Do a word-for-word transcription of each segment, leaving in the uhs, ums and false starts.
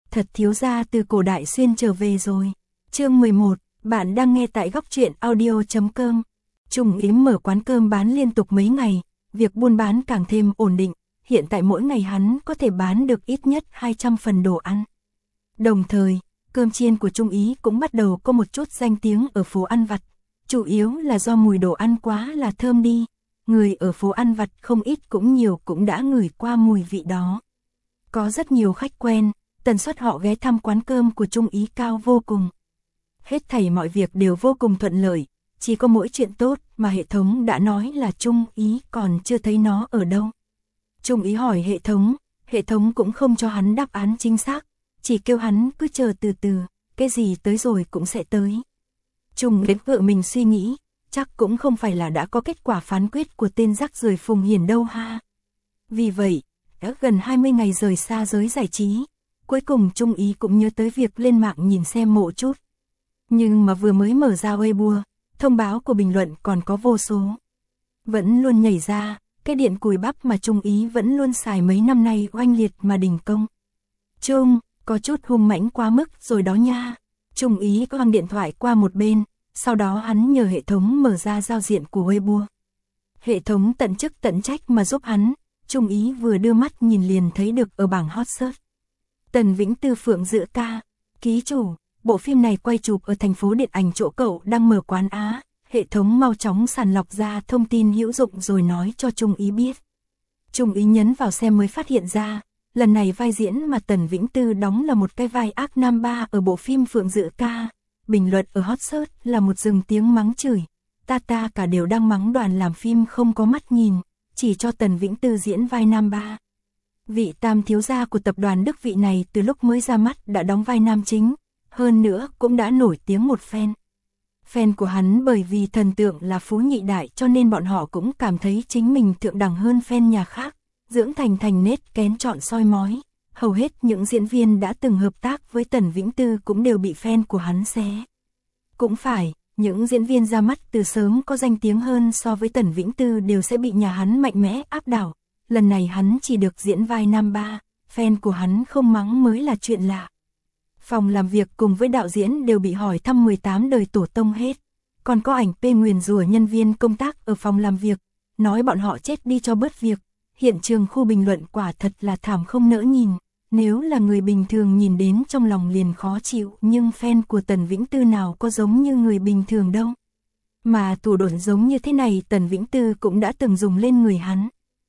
thật thiếu gia từ cổ đại xuyên trở về rồi. Chương mười một, bạn đang nghe tại góc truyện audio chấm com. Trung Ý mở quán cơm bán liên tục mấy ngày, việc buôn bán càng thêm ổn định, hiện tại mỗi ngày hắn có thể bán được ít nhất hai trăm phần đồ ăn. Đồng thời, cơm chiên của Trung Ý cũng bắt đầu có một chút danh tiếng ở phố ăn vặt, chủ yếu là do mùi đồ ăn quá là thơm đi, người ở phố ăn vặt không ít cũng nhiều cũng đã ngửi qua mùi vị đó. Có rất nhiều khách quen, tần suất họ ghé thăm quán cơm của Trung Ý cao vô cùng. Hết thảy mọi việc đều vô cùng thuận lợi, chỉ có mỗi chuyện tốt mà hệ thống đã nói là Trung Ý còn chưa thấy nó ở đâu. Trung Ý hỏi hệ thống, hệ thống cũng không cho hắn đáp án chính xác, chỉ kêu hắn cứ chờ từ từ, cái gì tới rồi cũng sẽ tới. Trung Ý vợ mình suy nghĩ, chắc cũng không phải là đã có kết quả phán quyết của tên rác rưởi Phùng Hiền đâu ha. Vì vậy, đã gần hai mươi ngày rời xa giới giải trí, cuối cùng Trung Ý cũng nhớ tới việc lên mạng nhìn xem một chút. Nhưng mà vừa mới mở ra Weibo, thông báo của bình luận còn có vô số. Vẫn luôn nhảy ra, cái điện cùi bắp mà Trung Ý vẫn luôn xài mấy năm nay oanh liệt mà đình công. Trung, có chút hung mãnh quá mức rồi đó nha. Trung Ý có quăng điện thoại qua một bên, sau đó hắn nhờ hệ thống mở ra giao diện của Weibo. Hệ thống tận chức tận trách mà giúp hắn, Trung Ý vừa đưa mắt nhìn liền thấy được ở bảng hot search. Tần Vĩnh Tư Phượng Dựa Ca, ký chủ, bộ phim này quay chụp ở thành phố điện ảnh chỗ cậu đang mở quán Á. Hệ thống mau chóng sàng lọc ra thông tin hữu dụng rồi nói cho Trung Ý biết. Trung Ý nhấn vào xem mới phát hiện ra, lần này vai diễn mà Tần Vĩnh Tư đóng là một cái vai ác nam ba ở bộ phim Phượng Dựa Ca. Bình luận ở hot search là một rừng tiếng mắng chửi, ta ta cả đều đang mắng đoàn làm phim không có mắt nhìn, chỉ cho Tần Vĩnh Tư diễn vai nam ba. Vị tam thiếu gia của tập đoàn Đức vị này từ lúc mới ra mắt đã đóng vai nam chính, hơn nữa cũng đã nổi tiếng một phen. Fan của hắn bởi vì thần tượng là Phú Nhị Đại cho nên bọn họ cũng cảm thấy chính mình thượng đẳng hơn fan nhà khác, dưỡng thành thành nết kén chọn soi mói. Hầu hết những diễn viên đã từng hợp tác với Tần Vĩnh Tư cũng đều bị fan của hắn xé. Cũng phải, những diễn viên ra mắt từ sớm có danh tiếng hơn so với Tần Vĩnh Tư đều sẽ bị nhà hắn mạnh mẽ áp đảo. Lần này hắn chỉ được diễn vai nam ba, fan của hắn không mắng mới là chuyện lạ. Phòng làm việc cùng với đạo diễn đều bị hỏi thăm mười tám đời tổ tông hết. Còn có ảnh pê nguyền rủa nhân viên công tác ở phòng làm việc, nói bọn họ chết đi cho bớt việc. Hiện trường khu bình luận quả thật là thảm không nỡ nhìn. Nếu là người bình thường nhìn đến trong lòng liền khó chịu, nhưng fan của Tần Vĩnh Tư nào có giống như người bình thường đâu. Mà thủ đoạn giống như thế này Tần Vĩnh Tư cũng đã từng dùng lên người hắn.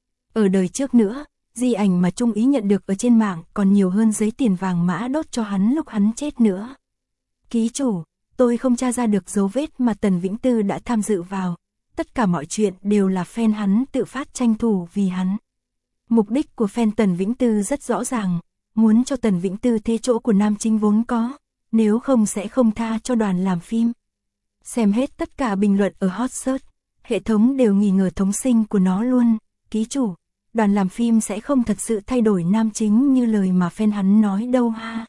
Ở đời trước nữa, di ảnh mà Trung Ý nhận được ở trên mạng còn nhiều hơn giấy tiền vàng mã đốt cho hắn lúc hắn chết nữa. Ký chủ, tôi không tra ra được dấu vết mà Tần Vĩnh Tư đã tham dự vào. Tất cả mọi chuyện đều là fan hắn tự phát tranh thủ vì hắn. Mục đích của fan Tần Vĩnh Tư rất rõ ràng, muốn cho Tần Vĩnh Tư thế chỗ của nam chính vốn có, nếu không sẽ không tha cho đoàn làm phim. Xem hết tất cả bình luận ở hot search, hệ thống đều nghi ngờ thống sinh của nó luôn. Ký chủ, đoàn làm phim sẽ không thật sự thay đổi nam chính như lời mà fan hắn nói đâu ha.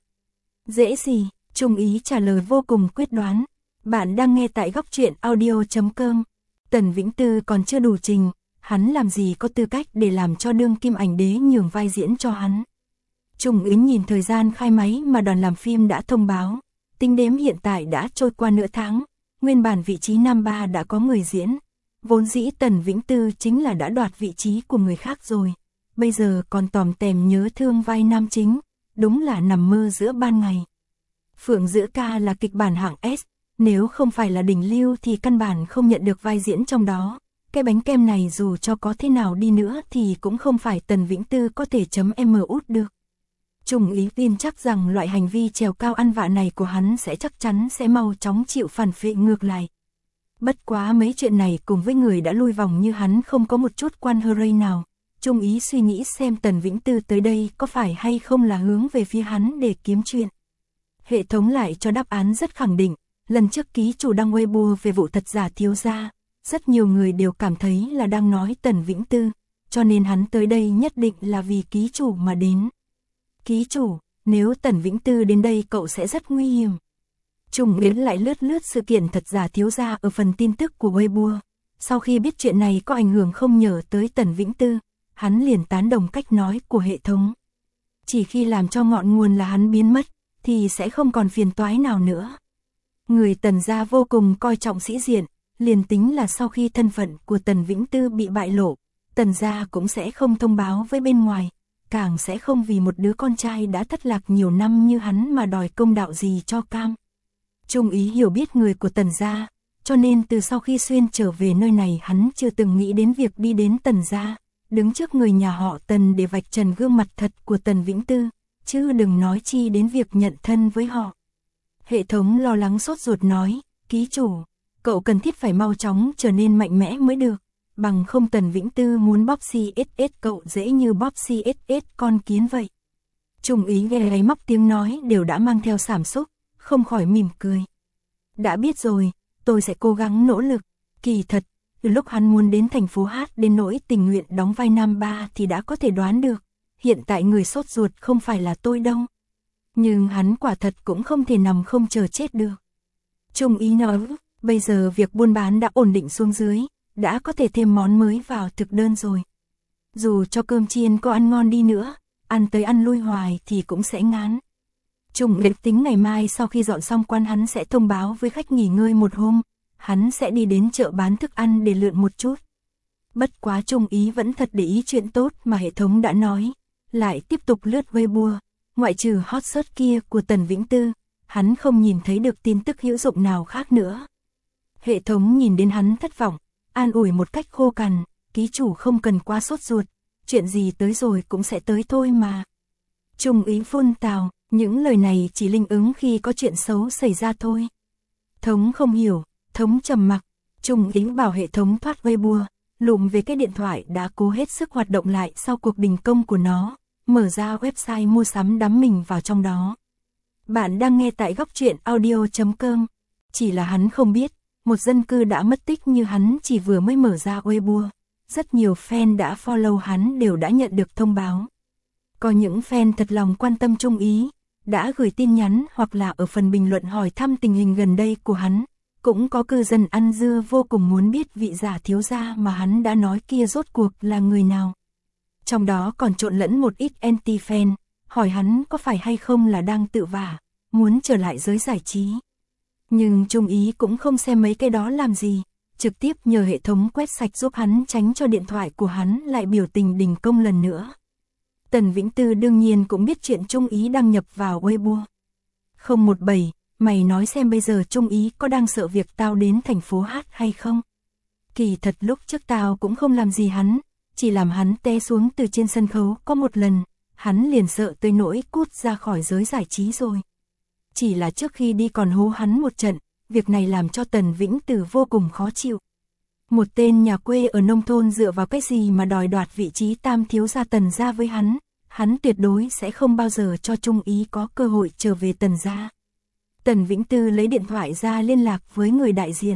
Dễ gì, Trung Ý trả lời vô cùng quyết đoán. Bạn đang nghe tại góc truyện audio chấm com. Tần Vĩnh Tư còn chưa đủ trình, hắn làm gì có tư cách để làm cho đương kim ảnh đế nhường vai diễn cho hắn. Trung Ý nhìn thời gian khai máy mà đoàn làm phim đã thông báo, tính đếm hiện tại đã trôi qua nửa tháng, nguyên bản vị trí nam ba đã có người diễn. Vốn dĩ Tần Vĩnh Tư chính là đã đoạt vị trí của người khác rồi, bây giờ còn tòm tèm nhớ thương vai nam chính, đúng là nằm mơ giữa ban ngày. Phượng Dựa Ca là kịch bản hạng S, nếu không phải là đỉnh lưu thì căn bản không nhận được vai diễn trong đó. Cái bánh kem này dù cho có thế nào đi nữa thì cũng không phải Tần Vĩnh Tư có thể chấm em út được. Trung Ý tin chắc rằng loại hành vi trèo cao ăn vạ này của hắn sẽ chắc chắn sẽ mau chóng chịu phản vệ ngược lại. Bất quá mấy chuyện này cùng với người đã lui vòng như hắn không có một chút quan hơ nào. Trung Ý suy nghĩ xem Tần Vĩnh Tư tới đây có phải hay không là hướng về phía hắn để kiếm chuyện. Hệ thống lại cho đáp án rất khẳng định, lần trước ký chủ đăng Weibo về vụ thật giả thiếu gia, rất nhiều người đều cảm thấy là đang nói Tần Vĩnh Tư, cho nên hắn tới đây nhất định là vì ký chủ mà đến. Ký chủ, nếu Tần Vĩnh Tư đến đây cậu sẽ rất nguy hiểm. Trung Ý lại lướt lướt sự kiện thật giả thiếu gia ở phần tin tức của Weibo. Sau khi biết chuyện này có ảnh hưởng không nhờ tới Tần Vĩnh Tư, hắn liền tán đồng cách nói của hệ thống. chỉ khi làm cho ngọn nguồn là hắn biến mất, thì sẽ không còn phiền toái nào nữa. Người Tần gia vô cùng coi trọng sĩ diện, liền tính là sau khi thân phận của Tần Vĩnh Tư bị bại lộ, Tần gia cũng sẽ không thông báo với bên ngoài, càng sẽ không vì một đứa con trai đã thất lạc nhiều năm như hắn mà đòi công đạo gì cho cam. Trung Ý hiểu biết người của Tần gia, cho nên từ sau khi xuyên trở về nơi này hắn chưa từng nghĩ đến việc đi đến Tần gia, đứng trước người nhà họ Tần để vạch trần gương mặt thật của Tần Vĩnh Tư, chứ đừng nói chi đến việc nhận thân với họ. Hệ thống lo lắng sốt ruột nói, ký chủ, cậu cần thiết phải mau chóng trở nên mạnh mẽ mới được, bằng không Tần Vĩnh Tư muốn bóp xê ét ét cậu dễ như bóp xê ét ét con kiến vậy. Trung Ý nghe gáy móc tiếng nói đều đã mang theo cảm xúc, không khỏi mỉm cười. Đã biết rồi, tôi sẽ cố gắng nỗ lực. Kỳ thật, từ lúc hắn muốn đến thành phố Hát đến nỗi tình nguyện đóng vai nam ba thì đã có thể đoán được, hiện tại người sốt ruột không phải là tôi đâu. Nhưng hắn quả thật cũng không thể nằm không chờ chết được. Trung Ý nói, bây giờ việc buôn bán đã ổn định xuống dưới, đã có thể thêm món mới vào thực đơn rồi. Dù cho cơm chiên có ăn ngon đi nữa, ăn tới ăn lui hoài thì cũng sẽ ngán. Trung Ý tính ngày mai sau khi dọn xong quán hắn sẽ thông báo với khách nghỉ ngơi một hôm, hắn sẽ đi đến chợ bán thức ăn để lượn một chút. Bất quá Trung Ý vẫn thật để ý chuyện tốt mà hệ thống đã nói, lại tiếp tục lướt Weibo, ngoại trừ hot search kia của Tần Vĩnh Tư, hắn không nhìn thấy được tin tức hữu dụng nào khác nữa. Hệ thống nhìn đến hắn thất vọng, an ủi một cách khô cằn, ký chủ không cần quá sốt ruột, chuyện gì tới rồi cũng sẽ tới thôi mà. Trung Ý phun tào, những lời này chỉ linh ứng khi có chuyện xấu xảy ra thôi. Thống không hiểu, thống trầm mặc, Trung Ý bảo hệ thống thoát Weibo, lụm về cái điện thoại đã cố hết sức hoạt động lại sau cuộc đình công của nó, mở ra website mua sắm đắm mình vào trong đó. Bạn đang nghe tại góc truyện audio chấm com, chỉ là hắn không biết, một dân cư đã mất tích như hắn chỉ vừa mới mở ra Weibo, rất nhiều fan đã follow hắn đều đã nhận được thông báo. Có những fan thật lòng quan tâm Trung Ý, đã gửi tin nhắn hoặc là ở phần bình luận hỏi thăm tình hình gần đây của hắn. Cũng có cư dân ăn dưa vô cùng muốn biết vị giả thiếu gia mà hắn đã nói kia rốt cuộc là người nào. Trong đó còn trộn lẫn một ít anti-fan, hỏi hắn có phải hay không là đang tự vả, muốn trở lại giới giải trí. Nhưng Trung Ý cũng không xem mấy cái đó làm gì, trực tiếp nhờ hệ thống quét sạch giúp hắn tránh cho điện thoại của hắn lại biểu tình đình công lần nữa. Tần Vĩnh Tư đương nhiên cũng biết chuyện Trung Ý đăng nhập vào Weibo. không một bảy, mày nói xem bây giờ Trung Ý có đang sợ việc tao đến thành phố Hát hay không? Kỳ thật lúc trước tao cũng không làm gì hắn, chỉ làm hắn té xuống từ trên sân khấu có một lần, hắn liền sợ tới nỗi cút ra khỏi giới giải trí rồi. Chỉ là trước khi đi còn hô hắn một trận, việc này làm cho Tần Vĩnh Tư vô cùng khó chịu. Một tên nhà quê ở nông thôn dựa vào cái gì mà đòi đoạt vị trí tam thiếu gia Tần gia với hắn, hắn tuyệt đối sẽ không bao giờ cho Trung Ý có cơ hội trở về Tần gia. Tần Vĩnh Tư lấy điện thoại ra liên lạc với người đại diện.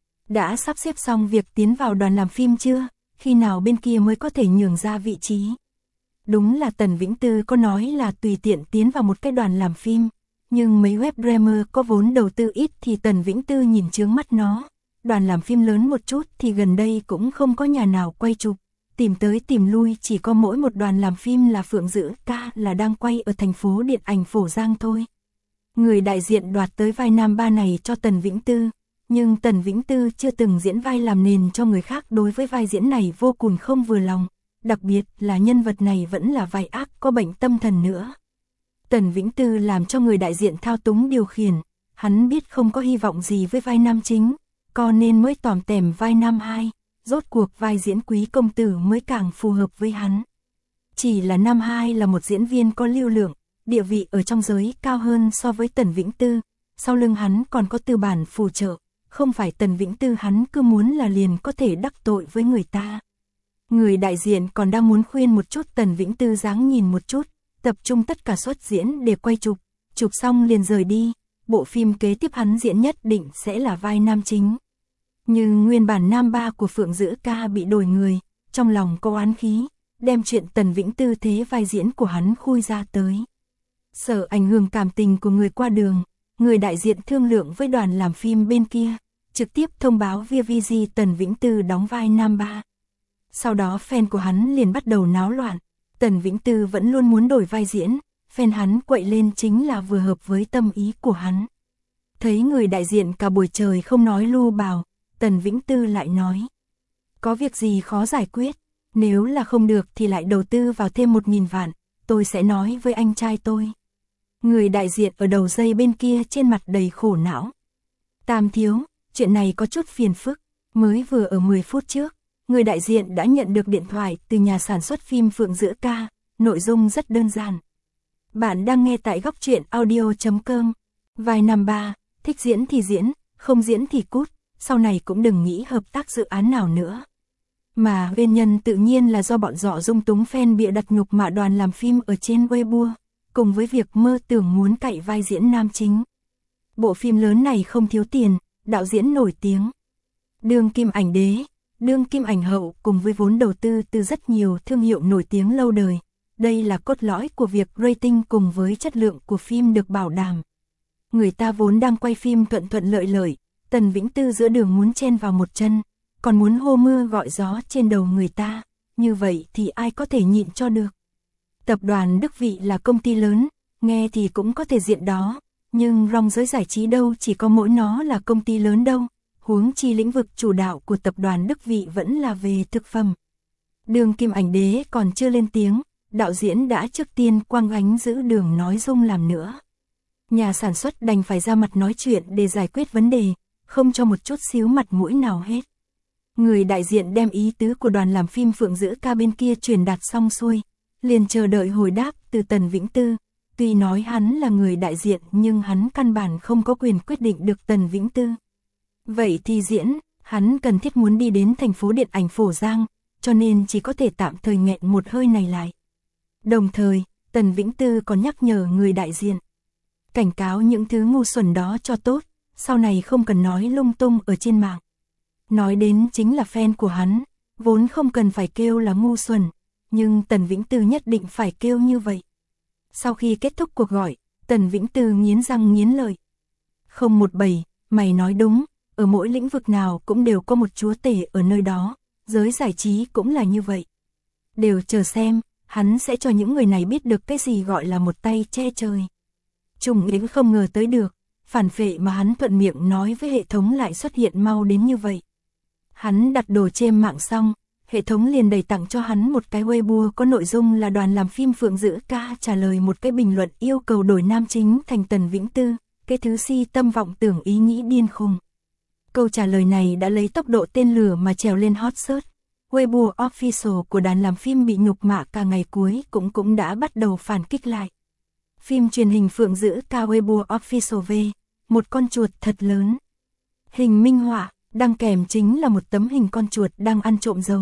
Đã sắp xếp xong việc tiến vào đoàn làm phim chưa? Khi nào bên kia mới có thể nhường ra vị trí? Đúng là Tần Vĩnh Tư có nói là tùy tiện tiến vào một cái đoàn làm phim, nhưng mấy web dreamer có vốn đầu tư ít thì Tần Vĩnh Tư nhìn chướng mắt nó. Đoàn làm phim lớn một chút thì gần đây cũng không có nhà nào quay chụp, tìm tới tìm lui chỉ có mỗi một đoàn làm phim là Phượng Dữ Ca là đang quay ở thành phố điện ảnh Phổ Giang thôi. Người đại diện đoạt tới vai nam ba này cho Tần Vĩnh Tư, nhưng Tần Vĩnh Tư chưa từng diễn vai làm nền cho người khác, đối với vai diễn này vô cùng không vừa lòng, đặc biệt là nhân vật này vẫn là vai ác có bệnh tâm thần nữa. Tần Vĩnh Tư làm cho người đại diện thao túng điều khiển, hắn biết không có hy vọng gì với vai nam chính, cho nên mới tòm tèm vai nam hai, rốt cuộc vai diễn quý công tử mới càng phù hợp với hắn. Chỉ là nam hai là một diễn viên có lưu lượng, địa vị ở trong giới cao hơn so với Tần Vĩnh Tư, sau lưng hắn còn có tư bản phù trợ, không phải Tần Vĩnh Tư hắn cứ muốn là liền có thể đắc tội với người ta. Người đại diện còn đang muốn khuyên một chút Tần Vĩnh Tư dáng nhìn một chút, tập trung tất cả suất diễn để quay chụp, chụp xong liền rời đi, bộ phim kế tiếp hắn diễn nhất định sẽ là vai nam chính. Nhưng nguyên bản nam ba của Phượng Dữ Ca bị đổi người, trong lòng có oán khí, đem chuyện Tần Vĩnh Tư thế vai diễn của hắn khui ra tới. Sợ ảnh hưởng cảm tình của người qua đường, người đại diện thương lượng với đoàn làm phim bên kia, trực tiếp thông báo via vê giê Tần Vĩnh Tư đóng vai nam ba. Sau đó fan của hắn liền bắt đầu náo loạn, Tần Vĩnh Tư vẫn luôn muốn đổi vai diễn, fan hắn quậy lên chính là vừa hợp với tâm ý của hắn. Thấy người đại diện cả buổi trời không nói lu bào, Tần Vĩnh Tư lại nói. Có việc gì khó giải quyết, nếu là không được thì lại đầu tư vào thêm một nghìn vạn, tôi sẽ nói với anh trai tôi. Người đại diện ở đầu dây bên kia trên mặt đầy khổ não. Tam thiếu, chuyện này có chút phiền phức, mới vừa ở mười phút trước, người đại diện đã nhận được điện thoại từ nhà sản xuất phim Phượng Dữ Ca, nội dung rất đơn giản. Bạn đang nghe tại góc truyện audio chấm com. Vai năm ba, thích diễn thì diễn, không diễn thì cút, sau này cũng đừng nghĩ hợp tác dự án nào nữa. Mà nguyên nhân tự nhiên là do bọn dọ dung túng fan bịa đặt nhục mạ đoàn làm phim ở trên Weibo, cùng với việc mơ tưởng muốn cậy vai diễn nam chính. Bộ phim lớn này không thiếu tiền, đạo diễn nổi tiếng. Đương kim ảnh đế, đương kim ảnh hậu cùng với vốn đầu tư từ rất nhiều thương hiệu nổi tiếng lâu đời. Đây là cốt lõi của việc rating cùng với chất lượng của phim được bảo đảm. Người ta vốn đang quay phim thuận thuận lợi lợi, Tần Vĩnh Tư giữa đường muốn chen vào một chân, còn muốn hô mưa gọi gió trên đầu người ta, như vậy thì ai có thể nhịn cho được. Tập đoàn Đức Vị là công ty lớn, nghe thì cũng có thể diện đó, nhưng trong giới giải trí đâu chỉ có mỗi nó là công ty lớn đâu, huống chi lĩnh vực chủ đạo của tập đoàn Đức Vị vẫn là về thực phẩm. Đương kim ảnh đế còn chưa lên tiếng, đạo diễn đã trước tiên quăng gánh giữ đường nói dung làm nữa. Nhà sản xuất đành phải ra mặt nói chuyện để giải quyết vấn đề, không cho một chút xíu mặt mũi nào hết. Người đại diện đem ý tứ của đoàn làm phim Phượng Dữ Ca bên kia truyền đạt xong xuôi, liền chờ đợi hồi đáp từ Tần Vĩnh Tư. Tuy nói hắn là người đại diện nhưng hắn căn bản không có quyền quyết định được Tần Vĩnh Tư. Vậy thì diễn, hắn cần thiết muốn đi đến thành phố điện ảnh Phổ Giang, cho nên chỉ có thể tạm thời nghẹn một hơi này lại. Đồng thời, Tần Vĩnh Tư còn nhắc nhở người đại diện. Cảnh cáo những thứ ngu xuẩn đó cho tốt, sau này không cần nói lung tung ở trên mạng. Nói đến chính là fan của hắn, vốn không cần phải kêu là ngu xuẩn, nhưng Tần Vĩnh Tư nhất định phải kêu như vậy. Sau khi kết thúc cuộc gọi, Tần Vĩnh Tư nghiến răng nghiến lợi. Không một bảy, mày nói đúng, ở mỗi lĩnh vực nào cũng đều có một chúa tể ở nơi đó, giới giải trí cũng là như vậy. Đều chờ xem, hắn sẽ cho những người này biết được cái gì gọi là một tay che trời. Trùng Yến không ngờ tới được, phản phệ mà hắn thuận miệng nói với hệ thống lại xuất hiện mau đến như vậy. Hắn đặt đồ trên mạng xong, hệ thống liền đầy tặng cho hắn một cái Weibo có nội dung là đoàn làm phim Phượng Dữ Ca trả lời một cái bình luận yêu cầu đổi nam chính thành Tần Vĩnh Tư, cái thứ si tâm vọng tưởng ý nghĩ điên khùng. Câu trả lời này đã lấy tốc độ tên lửa mà trèo lên hot search. Weibo official của đoàn làm phim bị nhục mạ cả ngày cuối cũng cũng đã bắt đầu phản kích lại. Phim truyền hình Phượng Dữ Ca Weibo official V, một con chuột thật lớn. Hình minh họa, đăng kèm chính là một tấm hình con chuột đang ăn trộm dầu.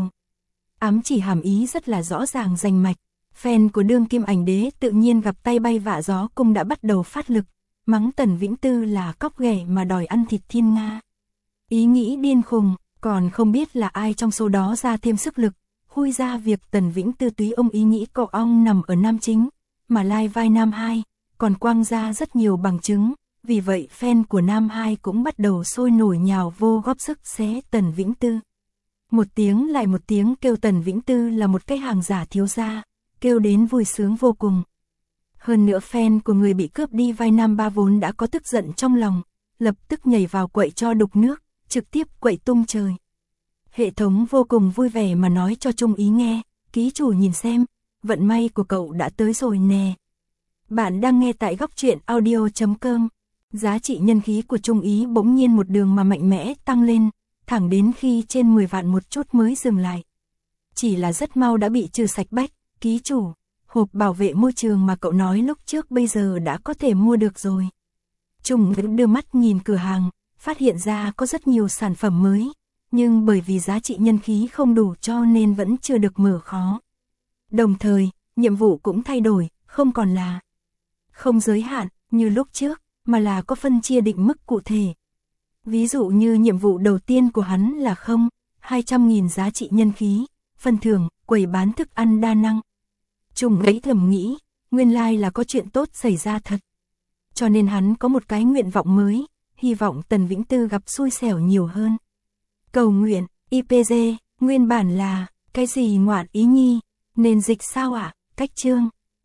Ám chỉ hàm ý rất là rõ ràng rành mạch. Fan của đương kim ảnh đế tự nhiên gặp tay bay vạ gió cũng đã bắt đầu phát lực, mắng Tần Vĩnh Tư là cóc ghẻ mà đòi ăn thịt thiên nga. Ý nghĩ điên khùng, còn không biết là ai trong số đó ra thêm sức lực, khui ra việc Tần Vĩnh Tư túy ông ý nghĩ cậu ong nằm ở nam chính, mà lai vai nam hai, còn quăng ra rất nhiều bằng chứng, vì vậy fan của nam hai cũng bắt đầu sôi nổi nhào vô góp sức xé Tần Vĩnh Tư. Một tiếng lại một tiếng kêu Tần Vĩnh Tư là một cái hàng giả thiếu gia, kêu đến vui sướng vô cùng. Hơn nữa fan của người bị cướp đi vai nam ba vốn đã có tức giận trong lòng, lập tức nhảy vào quậy cho đục nước, trực tiếp quậy tung trời. Hệ thống vô cùng vui vẻ mà nói cho Trung Ý nghe, ký chủ nhìn xem, vận may của cậu đã tới rồi nè. Bạn đang nghe tại góc truyện audio chấm com. Giá trị nhân khí của Trung Ý bỗng nhiên một đường mà mạnh mẽ tăng lên, thẳng đến khi trên mười vạn một chút mới dừng lại. Chỉ là rất mau đã bị trừ sạch bách, ký chủ, hộp bảo vệ môi trường mà cậu nói lúc trước bây giờ đã có thể mua được rồi. Trung Ý đưa mắt nhìn cửa hàng, phát hiện ra có rất nhiều sản phẩm mới, nhưng bởi vì giá trị nhân khí không đủ cho nên vẫn chưa được mở khó. Đồng thời, nhiệm vụ cũng thay đổi, không còn là không giới hạn như lúc trước, mà là có phân chia định mức cụ thể. Ví dụ như nhiệm vụ đầu tiên của hắn là không, hai trăm nghìn giá trị nhân khí, phần thưởng, quầy bán thức ăn đa năng. Trùng ấy thầm nghĩ, nguyên lai là có chuyện tốt xảy ra thật. Cho nên hắn có một cái nguyện vọng mới, hy vọng Tần Vĩnh Tư gặp xui xẻo nhiều hơn. Cầu nguyện, i pê giê, nguyên bản là, cái gì ngoạn ý nhi, nên dịch sao ạ? À? Cách chương